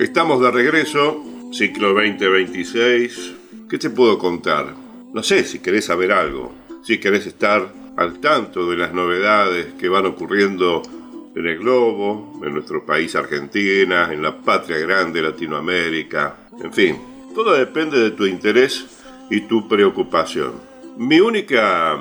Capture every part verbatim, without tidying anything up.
Estamos de regreso, ciclo veinte veintiséis. ¿Qué te puedo contar? No sé si querés saber algo, si querés estar al tanto de las novedades que van ocurriendo en el globo, en nuestro país Argentina, en la patria grande Latinoamérica, en fin, todo depende de tu interés y tu preocupación. Mi única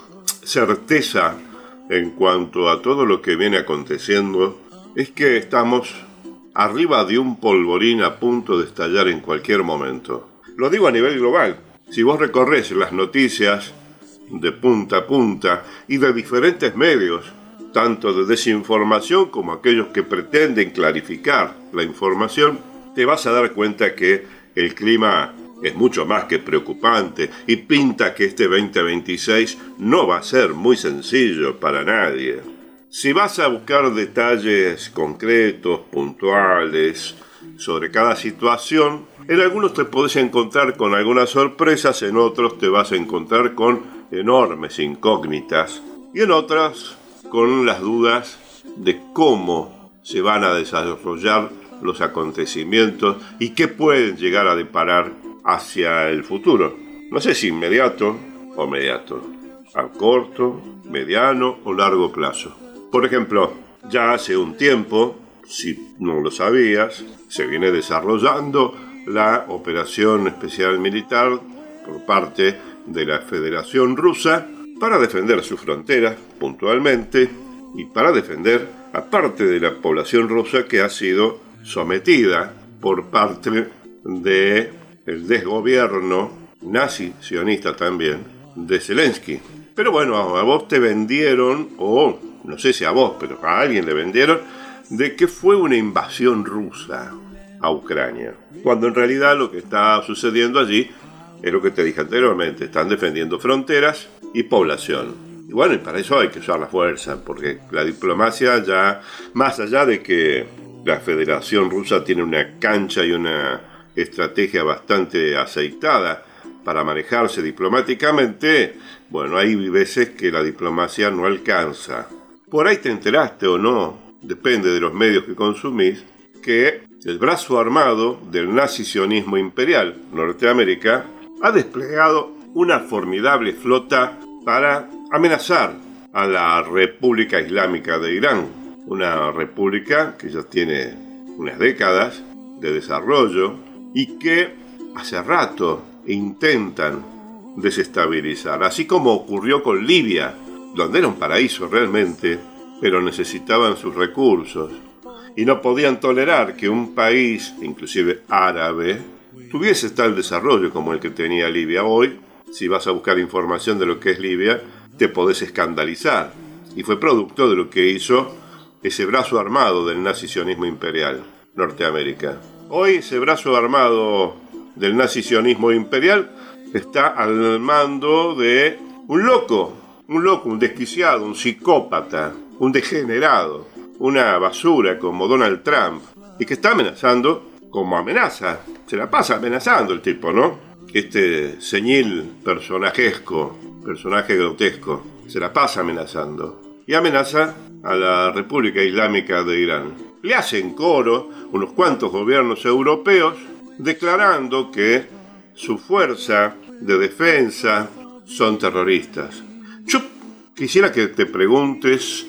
certeza en cuanto a todo lo que viene aconteciendo es que estamos arriba de un polvorín a punto de estallar en cualquier momento. Lo digo a nivel global. Si vos recorres las noticias de punta a punta y de diferentes medios, tanto de desinformación como aquellos que pretenden clarificar la información, te vas a dar cuenta que el clima es mucho más que preocupante y pinta que este veinte veintiséis no va a ser muy sencillo para nadie. Si vas a buscar detalles concretos, puntuales, sobre cada situación, en algunos te podés encontrar con algunas sorpresas, en otros te vas a encontrar con enormes incógnitas y en otras con las dudas de cómo se van a desarrollar los acontecimientos y qué pueden llegar a deparar hacia el futuro. No sé si inmediato o mediato, a corto, mediano o largo plazo. Por ejemplo, ya hace un tiempo, si no lo sabías, se viene desarrollando la operación especial militar por parte de la Federación Rusa para defender sus fronteras puntualmente y para defender a parte de la población rusa que ha sido sometida por parte del desgobierno nazi-sionista también de Zelensky. Pero bueno, a vos te vendieron, o no sé si a vos, pero a alguien le vendieron, de que fue una invasión rusa a Ucrania, cuando en realidad lo que está sucediendo allí es lo que te dije anteriormente, están defendiendo fronteras y población. Y bueno, y para eso hay que usar la fuerza, porque la diplomacia ya, más allá de que la Federación Rusa tiene una cancha y una estrategia bastante aceitada para manejarse diplomáticamente, bueno, hay veces que la diplomacia no alcanza. Por ahí te enteraste o no, depende de los medios que consumís, que el brazo armado del nazi-sionismo imperial Norteamérica ha desplegado una formidable flota para amenazar a la República Islámica de Irán, una república que ya tiene unas décadas de desarrollo y que hace rato intentan desestabilizar, así como ocurrió con Libia, donde era un paraíso realmente, pero necesitaban sus recursos y no podían tolerar que un país, inclusive árabe, tuviese tal desarrollo como el que tenía Libia. Hoy, si vas a buscar información de lo que es Libia, te podés escandalizar. Y fue producto de lo que hizo ese brazo armado del nazi-sionismo imperial, Norteamérica. Hoy ese brazo armado del nazi-sionismo imperial está al mando de un loco, un loco, un desquiciado, un psicópata, un degenerado, una basura como Donald Trump, y que está amenazando como amenaza. Se la pasa amenazando el tipo, ¿no? Este señil personajesco, personaje grotesco, se la pasa amenazando. Y amenaza a la República Islámica de Irán. Le hacen coro unos cuantos gobiernos europeos declarando que su fuerza de defensa son terroristas. Yo quisiera que te preguntes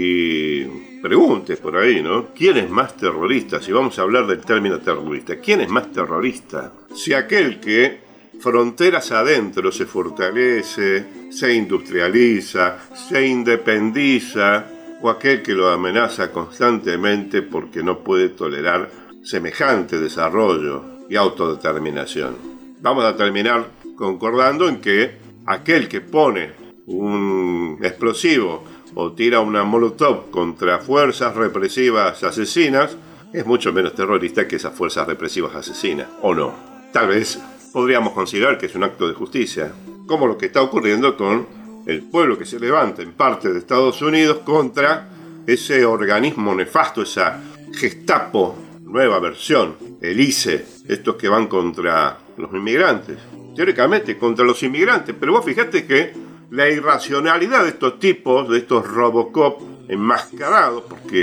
y preguntes por ahí, ¿no? ¿Quién es más terrorista? Si vamos a hablar del término terrorista, ¿quién es más terrorista? Si aquel que fronteras adentro se fortalece, se industrializa, se independiza, o aquel que lo amenaza constantemente porque no puede tolerar semejante desarrollo y autodeterminación. Vamos a terminar concordando en que aquel que pone un explosivo o tira una molotov contra fuerzas represivas asesinas es mucho menos terrorista que esas fuerzas represivas asesinas, ¿o no? Tal vez podríamos considerar que es un acto de justicia, como lo que está ocurriendo con el pueblo que se levanta en parte de Estados Unidos contra ese organismo nefasto, esa Gestapo, nueva versión, el I C E, estos que van contra los inmigrantes, teóricamente contra los inmigrantes, pero vos fijate que la irracionalidad de estos tipos, de estos Robocop enmascarados, porque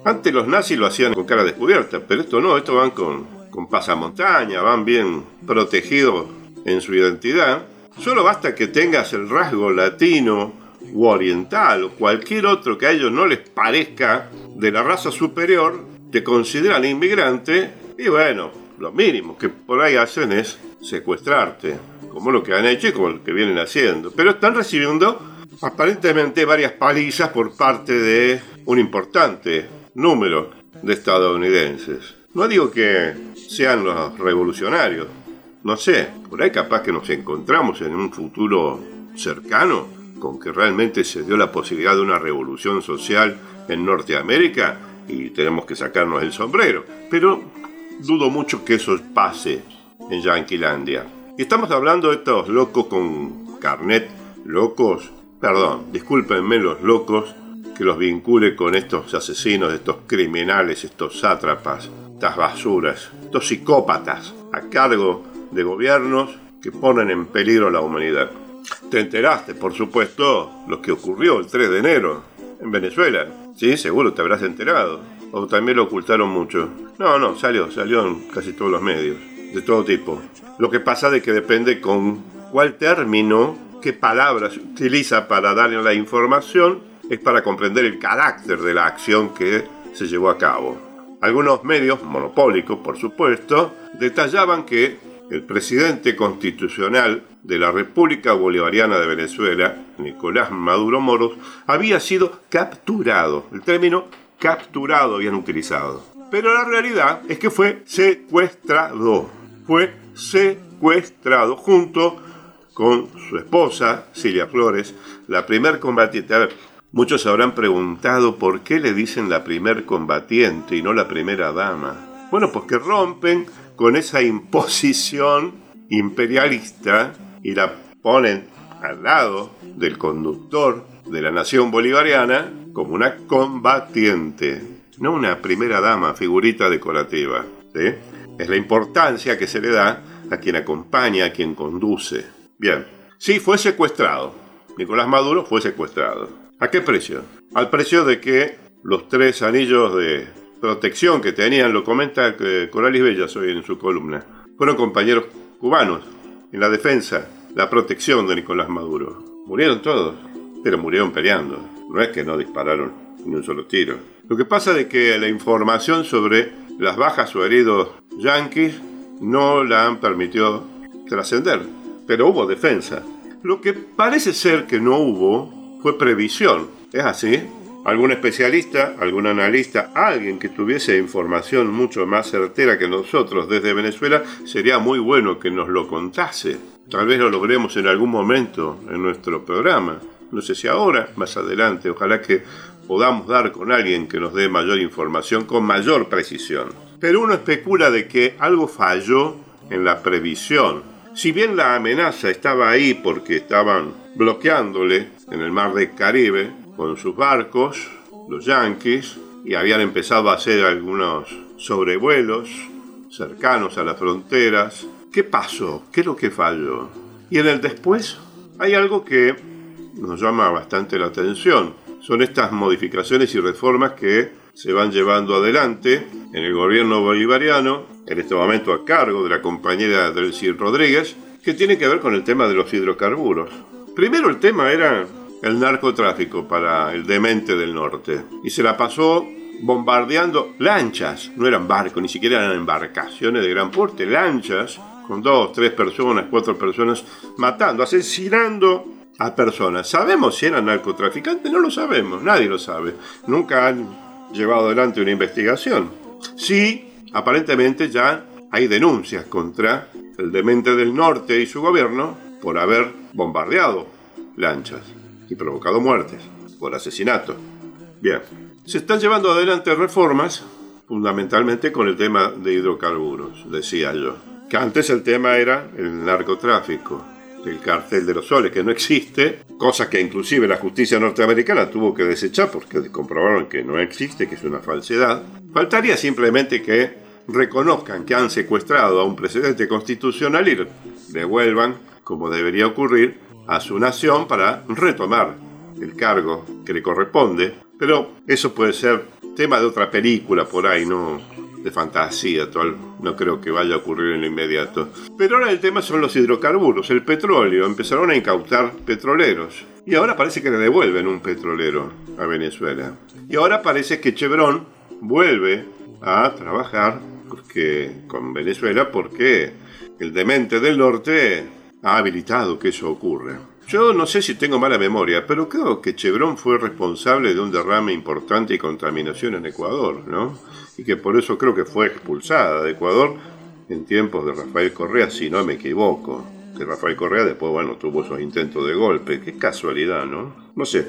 Antes los nazis lo hacían con cara descubierta, pero esto no, esto van con, con pasamontaña, van bien protegidos en su identidad. Solo basta que tengas el rasgo latino u oriental o cualquier otro que a ellos no les parezca de la raza superior, te consideran inmigrante y bueno, lo mínimo que por ahí hacen es secuestrarte, como lo que han hecho y como lo que vienen haciendo. Pero están recibiendo aparentemente varias palizas por parte de un importante número de estadounidenses. No digo que sean los revolucionarios, no sé, por ahí capaz que nos encontramos en un futuro cercano con que realmente se dio la posibilidad de una revolución social en Norteamérica y tenemos que sacarnos el sombrero. Pero dudo mucho que eso pase en Yanquilandia. Y estamos hablando de estos locos con carnet, locos, perdón, discúlpenme los locos, que los vincule con estos asesinos, estos criminales, estos sátrapas, estas basuras, estos psicópatas a cargo de gobiernos que ponen en peligro a la humanidad. Te enteraste, por supuesto, lo que ocurrió el tres de enero en Venezuela. Sí, seguro te habrás enterado. O también lo ocultaron mucho. No, no, salió, salió en casi todos los medios, de todo tipo. Lo que pasa es que depende con cuál término, qué palabras se utiliza para darle la información, es para comprender el carácter de la acción que se llevó a cabo. Algunos medios, monopólicos por supuesto, detallaban que el presidente constitucional de la República Bolivariana de Venezuela, Nicolás Maduro Moros, había sido capturado. El término capturado habían utilizado. Pero la realidad es que fue secuestrado. Fue secuestrado junto con su esposa, Cilia Flores, la primer combatiente. A ver, muchos se habrán preguntado por qué le dicen la primer combatiente y no la primera dama. Bueno, pues que rompen con esa imposición imperialista y la ponen al lado del conductor de la nación bolivariana como una combatiente, no una primera dama, figurita decorativa, ¿sí? Es la importancia que se le da a quien acompaña, a quien conduce. Bien, sí, fue secuestrado. Nicolás Maduro fue secuestrado. ¿A qué precio? Al precio de que los tres anillos de protección que tenían, lo comenta Coralis Bellas hoy en su columna, fueron compañeros cubanos en la defensa, la protección de Nicolás Maduro. Murieron todos, pero murieron peleando. No es que no dispararon ni un solo tiro. Lo que pasa es que la información sobre las bajas o heridos yanquis no la han permitido trascender, pero hubo defensa. Lo que parece ser que no hubo fue previsión. ¿Es así? Algún especialista, algún analista, alguien que tuviese información mucho más certera que nosotros desde Venezuela, sería muy bueno que nos lo contase. Tal vez lo logremos en algún momento en nuestro programa. No sé si ahora, más adelante. Ojalá que podamos dar con alguien que nos dé mayor información con mayor precisión. Pero uno especula de que algo falló en la previsión. Si bien la amenaza estaba ahí porque estaban bloqueándole en el mar del Caribe con sus barcos, los yanquis, y habían empezado a hacer algunos sobrevuelos cercanos a las fronteras. ¿Qué pasó? ¿Qué es lo que falló? Y en el después hay algo que nos llama bastante la atención. Son estas modificaciones y reformas que se van llevando adelante en el gobierno bolivariano, en este momento a cargo de la compañera Delcy Rodríguez, que tiene que ver con el tema de los hidrocarburos. Primero el tema era el narcotráfico para el demente del norte, y se la pasó bombardeando lanchas, no eran barcos, ni siquiera eran embarcaciones de gran porte, lanchas con dos, tres personas, cuatro personas, matando, asesinando a personas. ¿Sabemos si eran narcotraficantes? No lo sabemos, nadie lo sabe. Nunca han llevado adelante una investigación. Sí, aparentemente ya hay denuncias contra el demente del norte y su gobierno por haber bombardeado lanchas y provocado muertes por asesinato. Bien, se están llevando adelante reformas fundamentalmente con el tema de hidrocarburos, decía yo. Que antes el tema era el narcotráfico, el cartel de los soles, que no existe, cosa que inclusive la justicia norteamericana tuvo que desechar porque comprobaron que no existe, que es una falsedad. Faltaría simplemente que reconozcan que han secuestrado a un presidente constitucional y devuelvan, como debería ocurrir, a su nación para retomar el cargo que le corresponde. Pero eso puede ser tema de otra película por ahí, no de fantasía, tal, no creo que vaya a ocurrir en lo inmediato. Pero ahora el tema son los hidrocarburos, el petróleo. Empezaron a incautar petroleros y ahora parece que le devuelven un petrolero a Venezuela. Y ahora parece que Chevron vuelve a trabajar porque, con Venezuela porque el demente del norte ha habilitado que eso ocurra. Yo no sé si tengo mala memoria, pero creo que Chevron fue responsable de un derrame importante y contaminación en Ecuador, ¿no? Y que por eso creo que fue expulsada de Ecuador en tiempos de Rafael Correa, si no me equivoco. Que Rafael Correa después, bueno, tuvo esos intentos de golpe. Qué casualidad, ¿no? No sé,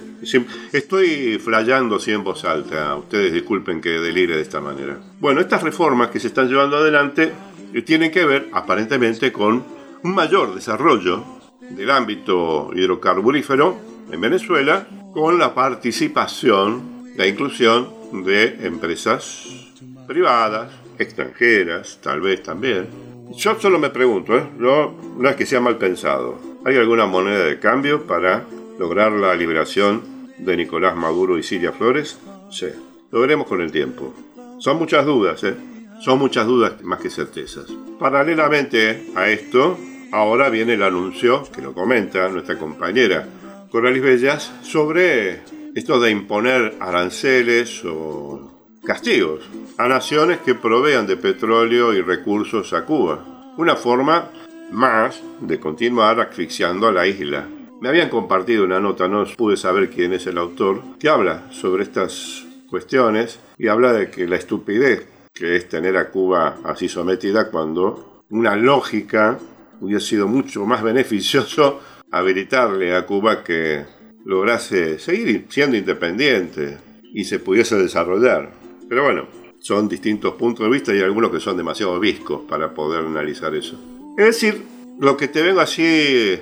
estoy flayando así en voz alta. Ustedes disculpen que delire de esta manera. Bueno, estas reformas que se están llevando adelante tienen que ver, aparentemente, con un mayor desarrollo del ámbito hidrocarburífero en Venezuela, con la participación, la inclusión de empresas privadas, extranjeras, tal vez también. Yo solo me pregunto, ¿eh? no, no es que sea mal pensado. ¿Hay alguna moneda de cambio para lograr la liberación de Nicolás Maduro y Cilia Flores? Sí, lo veremos con el tiempo. Son muchas dudas, ¿eh? Son muchas dudas más que certezas. Paralelamente a esto, ahora viene el anuncio, que lo comenta nuestra compañera Coralis Bellas, sobre esto de imponer aranceles o castigos a naciones que provean de petróleo y recursos a Cuba. Una forma más de continuar asfixiando a la isla. Me habían compartido una nota, no pude saber quién es el autor, que habla sobre estas cuestiones y habla de que la estupidez que es tener a Cuba así sometida cuando una lógica hubiera sido mucho más beneficioso habilitarle a Cuba que lograse seguir siendo independiente y se pudiese desarrollar. Pero bueno, son distintos puntos de vista y algunos que son demasiado viscos para poder analizar eso. Es decir, lo que te vengo así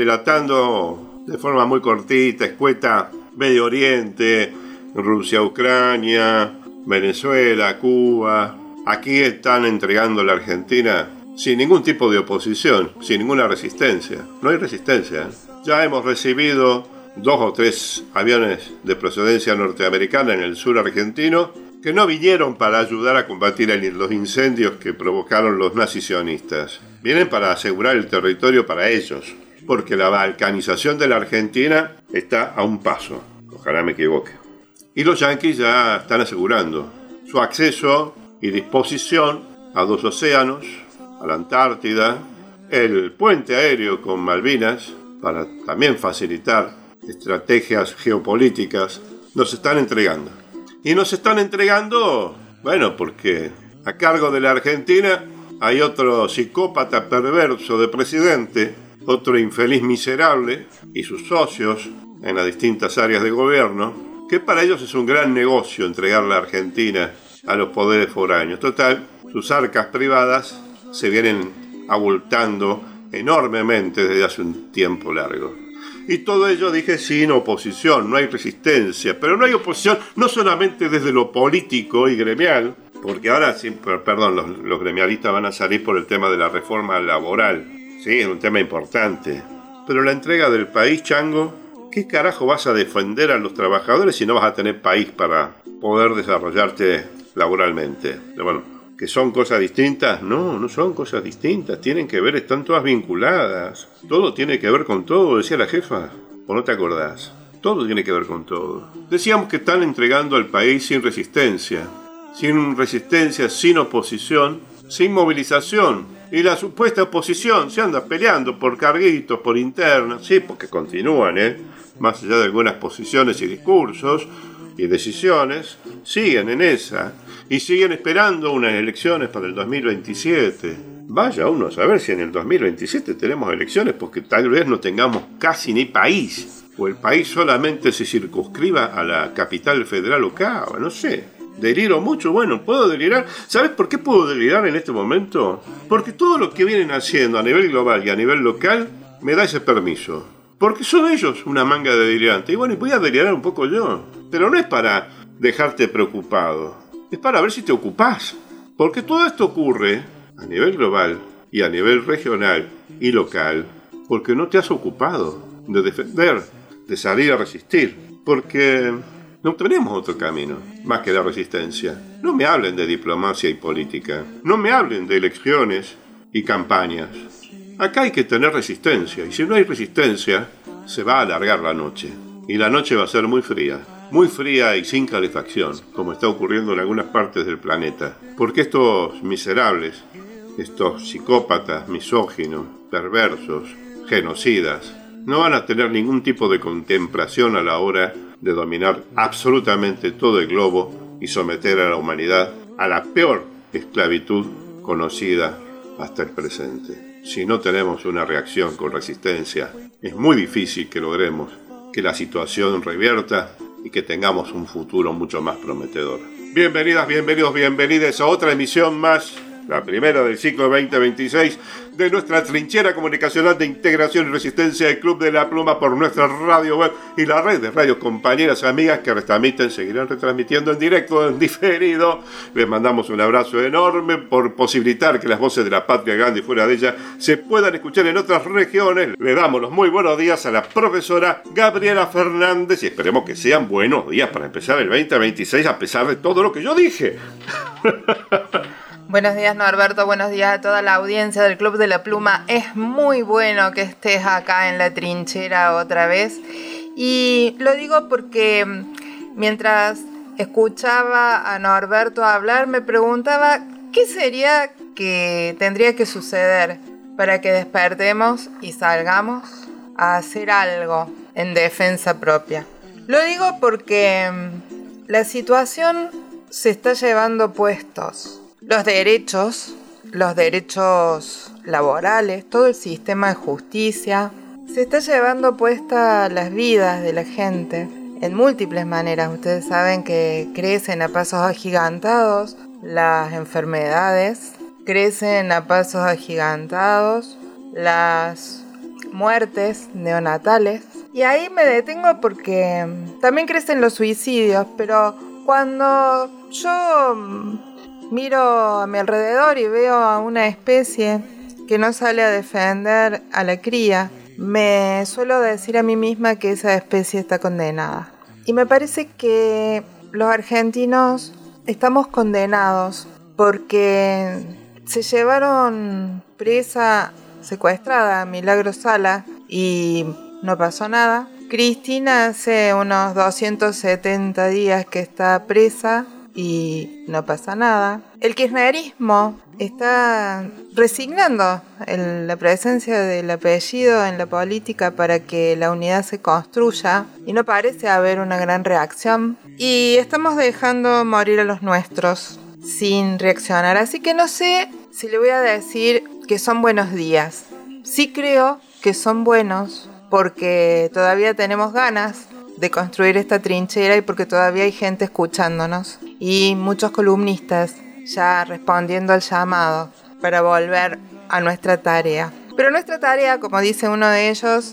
relatando de forma muy cortita, escueta, Medio Oriente, Rusia, Ucrania, Venezuela, Cuba. Aquí están entregando la Argentina sin ningún tipo de oposición, sin ninguna resistencia. No hay resistencia, ¿eh? Ya hemos recibido dos o tres aviones de procedencia norteamericana en el sur argentino que no vinieron para ayudar a combatir los incendios que provocaron los nazis sionistas. Vienen para asegurar el territorio para ellos, porque la balcanización de la Argentina está a un paso. Ojalá me equivoque. Y los yanquis ya están asegurando su acceso y disposición a dos océanos, a la Antártida, el puente aéreo con Malvinas, para también facilitar estrategias geopolíticas, nos están entregando. Y nos están entregando, bueno, porque a cargo de la Argentina hay otro psicópata perverso de presidente, otro infeliz miserable, y sus socios en las distintas áreas de gobierno, que para ellos es un gran negocio entregar la Argentina a los poderes foráneos. Total, sus arcas privadas se vienen abultando enormemente desde hace un tiempo largo. Y todo ello, dije, sin oposición, no hay resistencia. Pero no hay oposición no solamente desde lo político y gremial, porque ahora, sí, perdón, los, los gremialistas van a salir por el tema de la reforma laboral. Sí, es un tema importante. Pero la entrega del país, Chango, ¿qué carajo vas a defender a los trabajadores si no vas a tener país para poder desarrollarte laboralmente? Bueno, ¿que son cosas distintas? No, no son cosas distintas, tienen que ver, están todas vinculadas. Todo tiene que ver con todo, decía la jefa, ¿o no te acordás? Todo tiene que ver con todo. Decíamos que están entregando al país sin resistencia, sin resistencia, sin oposición, sin movilización. Y la supuesta oposición se anda peleando por carguitos, por internas, sí, porque continúan, ¿eh? Más allá de algunas posiciones y discursos y decisiones, siguen en esa. Y siguen esperando unas elecciones para el dos mil veintisiete. Vaya uno a saber si en el dos mil veintisiete tenemos elecciones, porque tal vez no tengamos casi ni país, o el país solamente se circunscriba a la capital federal o Cava, no sé. Deliro mucho, bueno, puedo delirar. ¿Sabes por qué puedo delirar en este momento? Porque todo lo que vienen haciendo a nivel global y a nivel local me da ese permiso. Porque son ellos una manga de delirantes. Y bueno, voy a delirar un poco yo. Pero no es para dejarte preocupado. Es para ver si te ocupás. Porque todo esto ocurre a nivel global y a nivel regional y local porque no te has ocupado de defender, de salir a resistir. Porque No tenemos otro camino más que la resistencia. No me hablen de diplomacia y política. No me hablen de elecciones y campañas. Acá hay que tener resistencia, y si no hay resistencia, se va a alargar la noche. Y la noche va a ser muy fría. Muy fría y sin calefacción, como está ocurriendo en algunas partes del planeta. Porque estos miserables, estos psicópatas, misóginos, perversos, genocidas, no van a tener ningún tipo de contemplación a la hora de dominar absolutamente todo el globo y someter a la humanidad a la peor esclavitud conocida hasta el presente. Si no tenemos una reacción con resistencia, es muy difícil que logremos que la situación revierta y que tengamos un futuro mucho más prometedor. Bienvenidas, bienvenidos, bienvenidas a otra emisión más, la primera del ciclo veinte veintiséis de nuestra trinchera comunicacional de integración y resistencia del Club de la Pluma por nuestra radio web y la red de radios compañeras amigas que retransmiten, seguirán retransmitiendo en directo, en diferido. Les mandamos un abrazo enorme por posibilitar que las voces de la patria grande y fuera de ella se puedan escuchar en otras regiones. Le damos los muy buenos días a la profesora Gabriela Fernández y esperemos que sean buenos días para empezar el veinte veintiséis a pesar de todo lo que yo dije. Buenos días, Norberto, buenos días a toda la audiencia del Club de la Pluma. Es muy bueno que estés acá en la trinchera otra vez. Y lo digo porque mientras escuchaba a Norberto hablar, me preguntaba qué sería que tendría que suceder para que despertemos y salgamos a hacer algo en defensa propia. Lo digo porque la situación se está llevando puestos. Los derechos, los derechos laborales, todo el sistema de justicia, se está llevando puesta las vidas de la gente en múltiples maneras. Ustedes saben que crecen a pasos agigantados las enfermedades, crecen a pasos agigantados las muertes neonatales. Y ahí me detengo porque también crecen los suicidios, pero cuando yo miro a mi alrededor y veo a una especie que no sale a defender a la cría, me suelo decir a mí misma que esa especie está condenada. Y me parece que los argentinos estamos condenados porque se llevaron presa, secuestrada a Milagro Sala y no pasó nada. Cristina hace unos doscientos setenta días que está presa y no pasa nada. El kirchnerismo está resignando el, la presencia del apellido en la política para que la unidad se construya y no parece haber una gran reacción. Y estamos dejando morir a los nuestros sin reaccionar. Así que no sé si le voy a decir que son buenos días. Sí creo que son buenos porque todavía tenemos ganas de construir esta trinchera y porque todavía hay gente escuchándonos y muchos columnistas ya respondiendo al llamado para volver a nuestra tarea. Pero nuestra tarea, como dice uno de ellos,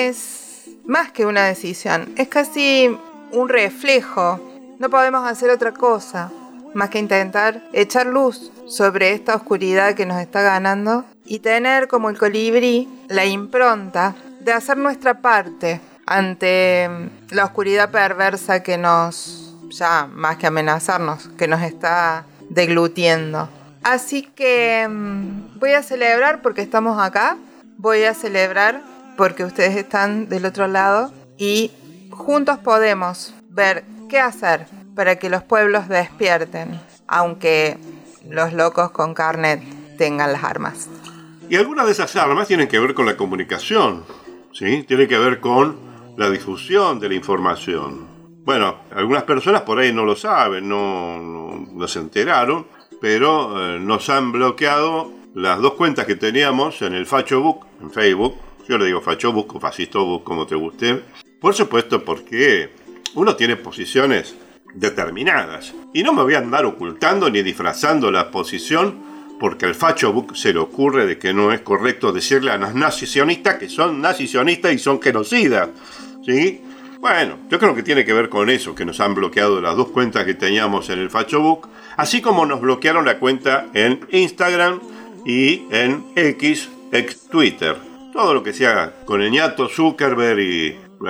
es más que una decisión, es casi un reflejo. No podemos hacer otra cosa más que intentar echar luz sobre esta oscuridad que nos está ganando y tener como el colibrí la impronta de hacer nuestra parte ante la oscuridad perversa que nos, ya más que amenazarnos, que nos está deglutiendo. Así que voy a celebrar porque estamos acá, voy a celebrar porque ustedes están del otro lado y juntos podemos ver qué hacer para que los pueblos despierten, aunque los locos con carnet tengan las armas. Y algunas de esas armas tienen que ver con la comunicación, ¿sí? Tienen que ver con la difusión de la información. Bueno, algunas personas por ahí no lo saben, no, no, no se enteraron, pero eh, nos han bloqueado las dos cuentas que teníamos en el Fachobook, en Facebook. Yo le digo Fachobook o Fascistobook, como te guste. Por supuesto, porque uno tiene posiciones determinadas. Y no me voy a andar ocultando ni disfrazando la posición porque al Fachobook se le ocurre de que no es correcto decirle a los nazisionistas que son nazisionistas y son genocidas, ¿sí? Bueno, yo creo que tiene que ver con eso, que nos han bloqueado las dos cuentas que teníamos en el Fachobook, así como nos bloquearon la cuenta en Instagram y en X, ex Twitter. Todo lo que se haga con el ñato Zuckerberg y, bueno,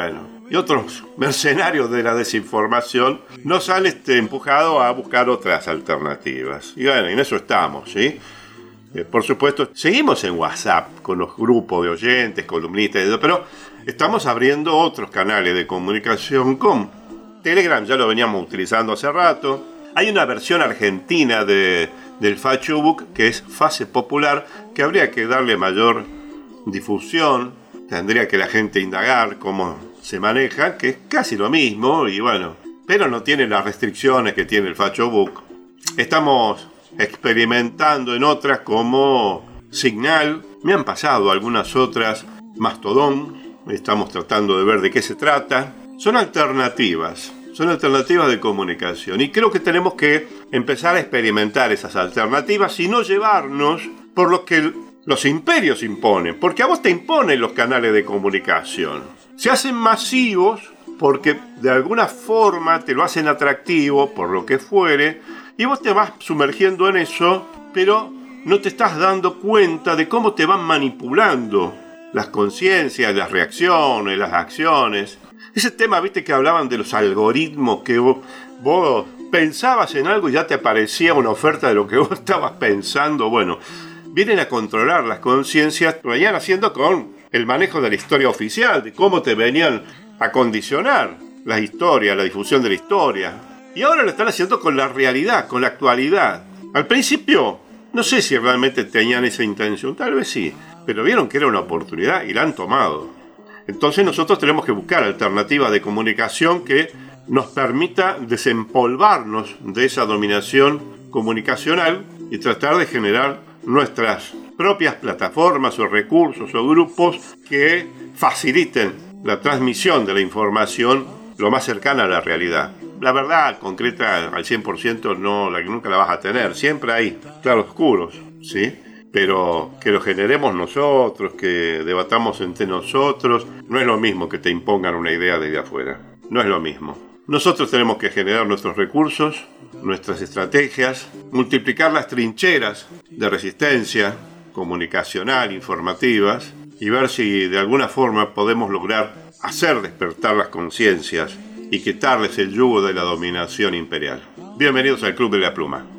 y otros mercenarios de la desinformación nos han este, empujado a buscar otras alternativas. Y bueno, en eso estamos, ¿sí? Eh, por supuesto, seguimos en WhatsApp con los grupos de oyentes, columnistas, pero estamos abriendo otros canales de comunicación con Telegram, ya lo veníamos utilizando hace rato. Hay una versión argentina de, del Facebook que es Fase Popular, que habría que darle mayor difusión, tendría que la gente indagar cómo se maneja, que es casi lo mismo, y bueno, pero no tiene las restricciones que tiene el Facebook. Estamos experimentando en otras como Signal, me han pasado algunas otras, Mastodon, estamos tratando de ver de qué se trata. Son alternativas, son alternativas de comunicación, y creo que tenemos que empezar a experimentar esas alternativas y no llevarnos por lo que los imperios imponen, porque a vos te imponen los canales de comunicación. Se hacen masivos porque de alguna forma te lo hacen atractivo, por lo que fuere, y vos te vas sumergiendo en eso, pero no te estás dando cuenta de cómo te van manipulando las conciencias, las reacciones, las acciones. Ese tema, viste, que hablaban de los algoritmos, que vos, vos pensabas en algo y ya te aparecía una oferta de lo que vos estabas pensando. Bueno, vienen a controlar las conciencias, lo venían haciendo con el manejo de la historia oficial, de cómo te venían a condicionar la historia, la difusión de la historia. Y ahora lo están haciendo con la realidad, con la actualidad. Al principio, no sé si realmente tenían esa intención, tal vez sí, pero vieron que era una oportunidad y la han tomado. Entonces nosotros tenemos que buscar alternativas de comunicación que nos permita desempolvarnos de esa dominación comunicacional y tratar de generar nuestras propias plataformas o recursos o grupos que faciliten la transmisión de la información lo más cercana a la realidad. La verdad concreta al cien por ciento no, la que nunca la vas a tener, siempre hay claroscuros, ¿sí? Pero que lo generemos nosotros, que debatamos entre nosotros, no es lo mismo que te impongan una idea desde afuera, no es lo mismo. Nosotros tenemos que generar nuestros recursos, nuestras estrategias, multiplicar las trincheras de resistencia comunicacional, informativas, y ver si de alguna forma podemos lograr hacer despertar las conciencias y quitarles el yugo de la dominación imperial. Bienvenidos al Club de la Pluma.